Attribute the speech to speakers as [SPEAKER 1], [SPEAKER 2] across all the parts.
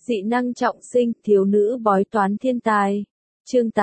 [SPEAKER 1] Dị năng trọng sinh, thiếu nữ bói toán thiên tài. Chương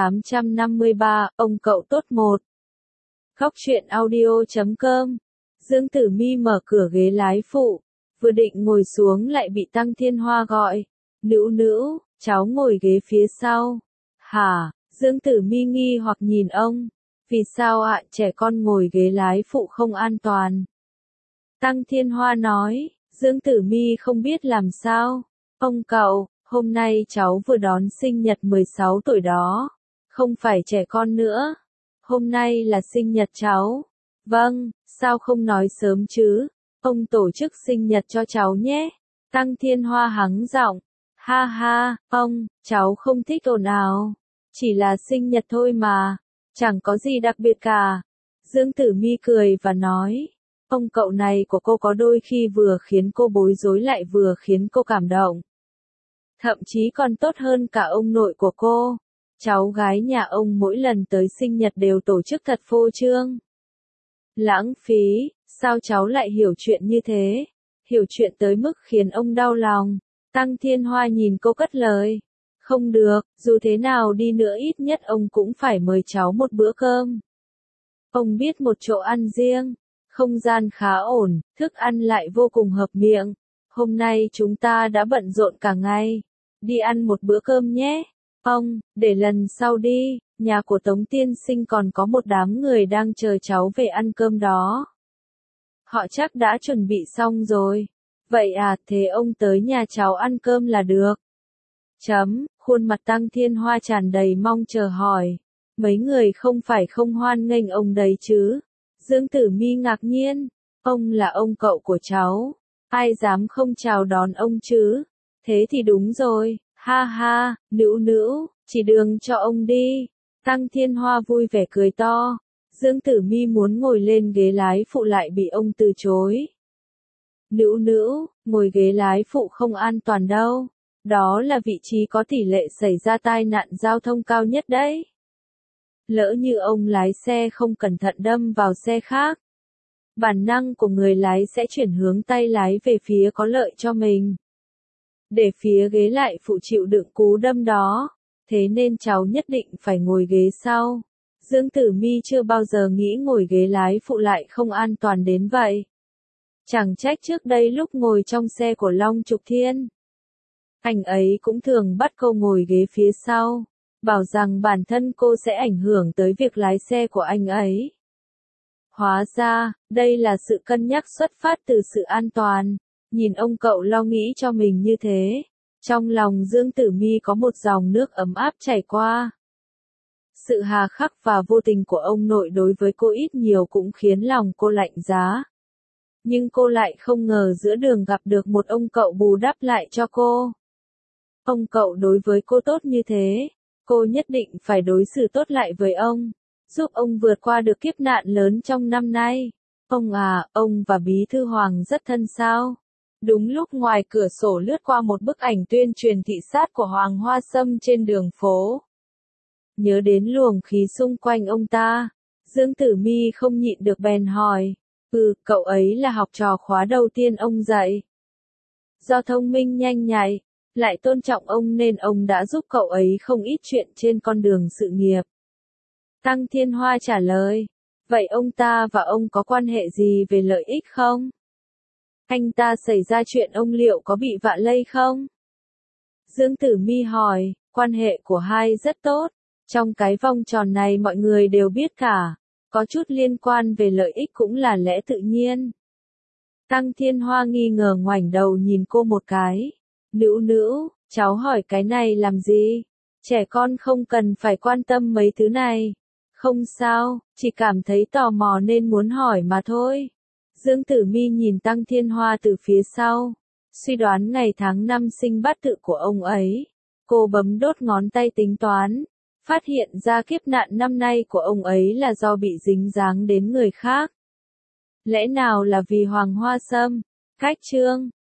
[SPEAKER 1] 853, ông cậu tốt một. Khóc chuyện audio.com. Dương Tử Mi mở cửa ghế lái phụ, vừa định ngồi xuống lại bị Tăng Thiên Hoa gọi. Nữu nữu, cháu ngồi ghế phía sau. Hả? Dương Tử Mi nghi hoặc nhìn ông. Vì sao ạ, trẻ con ngồi ghế lái phụ không an toàn? Tăng Thiên Hoa nói. Dương Tử Mi không biết làm sao. Ông cậu, hôm nay cháu vừa đón sinh nhật 16 tuổi đó. Không phải trẻ con nữa. Hôm nay là sinh nhật cháu. Vâng, sao không nói sớm chứ? Ông tổ chức sinh nhật cho cháu nhé. Tăng Thiên Hoa hắng giọng. Ha ha, ông, cháu không thích ồn ào. Chỉ là sinh nhật thôi mà. Chẳng có gì đặc biệt cả. Dương Tử Mi cười và nói. Ông cậu này của cô có đôi khi vừa khiến cô bối rối lại vừa khiến cô cảm động. Thậm chí còn tốt hơn cả ông nội của cô. Cháu gái nhà ông mỗi lần tới sinh nhật đều tổ chức thật phô trương. Lãng phí, sao cháu lại hiểu chuyện như thế? Hiểu chuyện tới mức khiến ông đau lòng. Tăng Thiên Hoa nhìn cô cất lời. Không được, dù thế nào đi nữa ít nhất ông cũng phải mời cháu một bữa cơm. Ông biết một chỗ ăn riêng. Không gian khá ổn, thức ăn lại vô cùng hợp miệng. Hôm nay chúng ta đã bận rộn cả ngày. Đi ăn một bữa cơm nhé. Ông, để lần sau đi, nhà của Tống tiên sinh còn có một đám người đang chờ cháu về ăn cơm đó. Họ chắc đã chuẩn bị xong rồi. Vậy à, thế ông tới nhà cháu ăn cơm là được. Khuôn mặt Tăng Thiên Hoa tràn đầy mong chờ hỏi. Mấy người không phải không hoan nghênh ông đấy chứ? Dương Tử Mi ngạc nhiên. Ông là ông cậu của cháu. Ai dám không chào đón ông chứ? Thế thì đúng rồi. Ha ha, nữu nữu, chỉ đường cho ông đi. Tăng Thiên Hoa vui vẻ cười to. Dương Tử Mi muốn ngồi lên ghế lái phụ lại bị ông từ chối. Nữu nữu, ngồi ghế lái phụ không an toàn đâu. Đó là vị trí có tỷ lệ xảy ra tai nạn giao thông cao nhất đấy. Lỡ như ông lái xe không cẩn thận đâm vào xe khác. Bản năng của người lái sẽ chuyển hướng tay lái về phía có lợi cho mình. Để phía ghế lại phụ chịu đựng cú đâm đó. Thế nên cháu nhất định phải ngồi ghế sau. Dương Tử Mi chưa bao giờ nghĩ ngồi ghế lái phụ lại không an toàn đến vậy. Chẳng trách trước đây lúc ngồi trong xe của Long Trục Thiên. Anh ấy cũng thường bắt cô ngồi ghế phía sau. Bảo rằng bản thân cô sẽ ảnh hưởng tới việc lái xe của anh ấy. Hóa ra, đây là sự cân nhắc xuất phát từ sự an toàn. Nhìn ông cậu lo nghĩ cho mình như thế. Trong lòng Dương Tử Mi có một dòng nước ấm áp chảy qua. Sự hà khắc và vô tình của ông nội đối với cô ít nhiều cũng khiến lòng cô lạnh giá. Nhưng cô lại không ngờ giữa đường gặp được một ông cậu bù đắp lại cho cô. Ông cậu đối với cô tốt như thế. Cô nhất định phải đối xử tốt lại với ông. Giúp ông vượt qua được kiếp nạn lớn trong năm nay. Ông à, ông và Bí Thư Hoàng rất thân sao? Đúng lúc ngoài cửa sổ lướt qua một bức ảnh tuyên truyền thị sát của Hoàng Hoa Sâm trên đường phố. Nhớ đến luồng khí xung quanh ông ta. Dương Tử Mi không nhịn được bèn hỏi. Cậu ấy là học trò khóa đầu tiên ông dạy. Do thông minh nhanh nhạy, lại tôn trọng ông nên ông đã giúp cậu ấy không ít chuyện trên con đường sự nghiệp. Tăng Thiên Hoa trả lời. Vậy ông ta và ông có quan hệ gì về lợi ích không? Anh ta xảy ra chuyện ông liệu có bị vạ lây không? Dương Tử Mi hỏi. Quan hệ của hai rất tốt. Trong cái vòng tròn này mọi người đều biết cả. Có chút liên quan về lợi ích cũng là lẽ tự nhiên. Tăng Thiên Hoa nghi ngờ ngoảnh đầu nhìn cô một cái. Nữu nữu, cháu hỏi cái này làm gì? Trẻ con không cần phải quan tâm mấy thứ này. Không sao, chỉ cảm thấy tò mò nên muốn hỏi mà thôi. Dương Tử Mi nhìn Tăng Thiên Hoa từ phía sau. Suy đoán ngày tháng năm sinh bát tự của ông ấy. Cô bấm đốt ngón tay tính toán. Phát hiện ra kiếp nạn năm nay của ông ấy là do bị dính dáng đến người khác. Lẽ nào là vì Hoàng Hoa Sâm? Cách chương.